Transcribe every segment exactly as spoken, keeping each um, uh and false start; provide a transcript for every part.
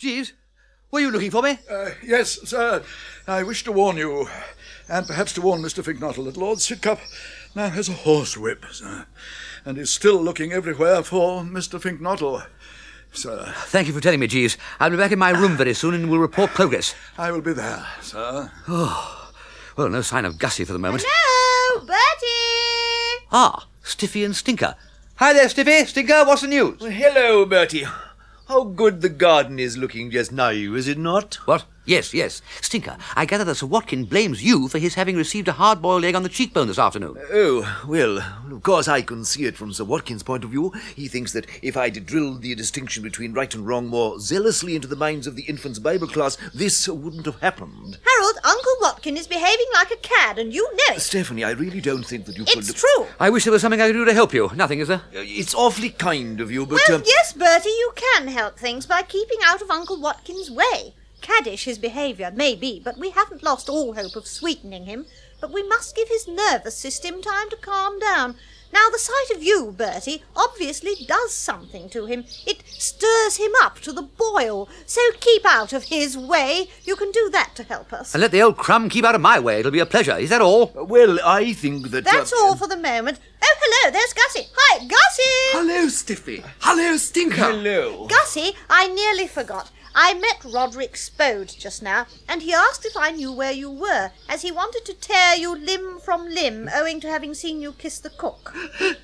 Jeeves, were you looking for me? Uh, yes, sir. I wish to warn you, and perhaps to warn Mister Finknottle, that Lord Sidcup now has a horsewhip, sir, and is still looking everywhere for Mister Finknottle, sir. Thank you for telling me, Jeeves. I'll be back in my room very soon and will report progress. I will be there, sir. Oh, well, no sign of Gussie for the moment. Hello, Bertie! Ah, Stiffy and Stinker. Hi there, Stiffy. Stinker, what's the news? Well, hello, Bertie. How good the garden is looking just now, is it not? What? Yes, yes. Stinker, I gather that Sir Watkin blames you for his having received a hard-boiled egg on the cheekbone this afternoon. Oh, well, of course I can see it from Sir Watkin's point of view. He thinks that if I'd drilled the distinction between right and wrong more zealously into the minds of the infants' Bible class, this wouldn't have happened. Harold, Uncle Watkin is behaving like a cad, and you know it. Stephanie, I really don't think that you could... It's true. I wish there was something I could do to help you. Nothing, is there? It's awfully kind of you, but... Well, um, yes, Bertie, you can help things by keeping out of Uncle Watkin's way. Caddish his behaviour may be, but we haven't lost all hope of sweetening him. But we must give his nervous system time to calm down. Now, the sight of you, Bertie, obviously does something to him. It stirs him up to the boil. So keep out of his way. You can do that to help us. And let the old crumb keep out of my way. It'll be a pleasure. Is that all? Well, I think that... That's uh, all for the moment. Oh, hello, there's Gussie. Hi, Gussie! Hello, Stiffy. Hello, Stinker. Hello. Gussie, I nearly forgot. I met Roderick Spode just now, and he asked if I knew where you were, as he wanted to tear you limb from limb, owing to having seen you kiss the cook.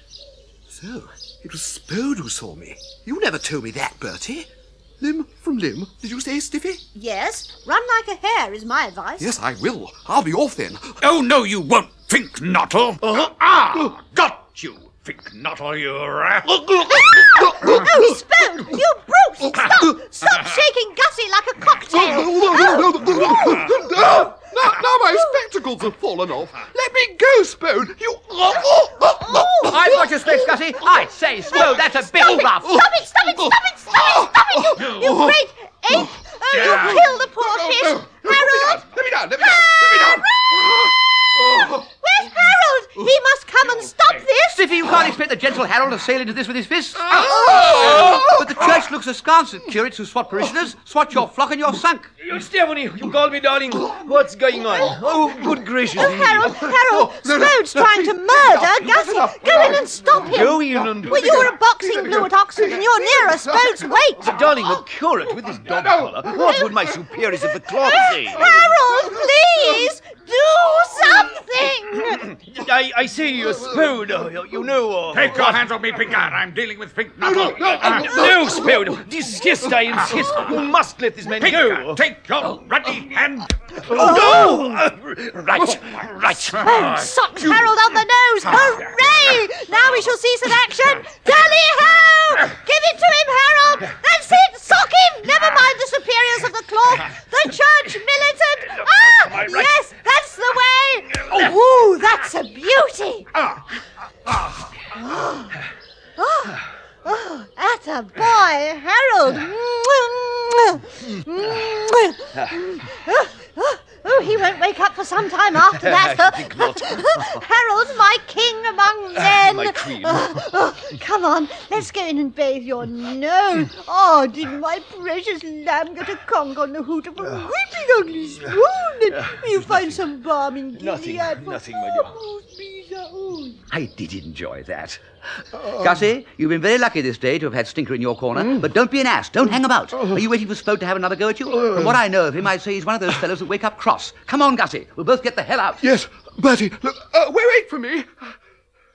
So, it was Spode who saw me. You never told me that, Bertie. Limb from limb, did you say, Stiffy? Yes, run like a hare is my advice. Yes, I will. I'll be off then. Oh, no, you won't, Finknottle. Uh-huh. Ah, got you, Finknottle, you rat. Oh, Spode, you brute! Stop! Stop shaking Gussie like a cocktail! Oh! Now, now my spectacles have fallen off. Let me go, Spode. You... I've got your specs, Gussie. I say, Spode, that's a bit rough. Stop it! Stop it! Stop it! Stop it! Stop it! You great ape! Oh, you killed the poor fish! Harold! Let me down, let me down, let me down. Where's Harold? He must come and stop this! Stiffy, you can't expect the gentle Harold to sail into this with his fists. Oh! But the church looks askance at curates who swat parishioners. Swat your flock and you're sunk. You, Stephanie, you called me darling. What's going on? Oh, good gracious. Oh, Harold, Harold, Spode's trying to murder Gussie. Go in and stop him. Go in and... Well, you're a boxing blue at Oxford and you're nearer Spode's weight. Darling, a curate with his dog collar. What would my superiors of the cloth say? Harold, please, do something. I, I say, uh, Spode, uh, you know... Uh, Take your hands off me, Pinkard. I'm dealing with Finknottle. Uh, no, Spode. Desist, I insist. You must let this man go. Pinkard, take your ruddy hand. Oh, no! Uh, right, right. Oh, socks Harold on the nose. Hooray! Now we shall cease in action. Tally-ho! Give it to him, Harold. That's it. Sock him. Never mind the superiors of the cloth. The church militant. Ah, yes, that's the way. Oh, that's a beauty. Oh, oh, atta boy, Harold. Oh, oh, he won't wake up for some time after that. I think not. Harold, my king among men. My queen. Oh, oh, come on, let's go in and bathe your nose. Oh, did my precious lamb get a conk on the hoot of a weeping ugly swoon? Will you find some balm in Gilead? Nothing, for nothing, my dear. poor Caesar? Oh. I did enjoy that. Gussie, you've been very lucky this day to have had Stinker in your corner, but don't be an ass. Don't hang about. Are you waiting for Spode to have another go at you? From what I know of him, I'd say he's one of those fellows that wake up cross. Come on, Gussie. We'll both get the hell out. Yes, Bertie, look, uh, wait, wait for me.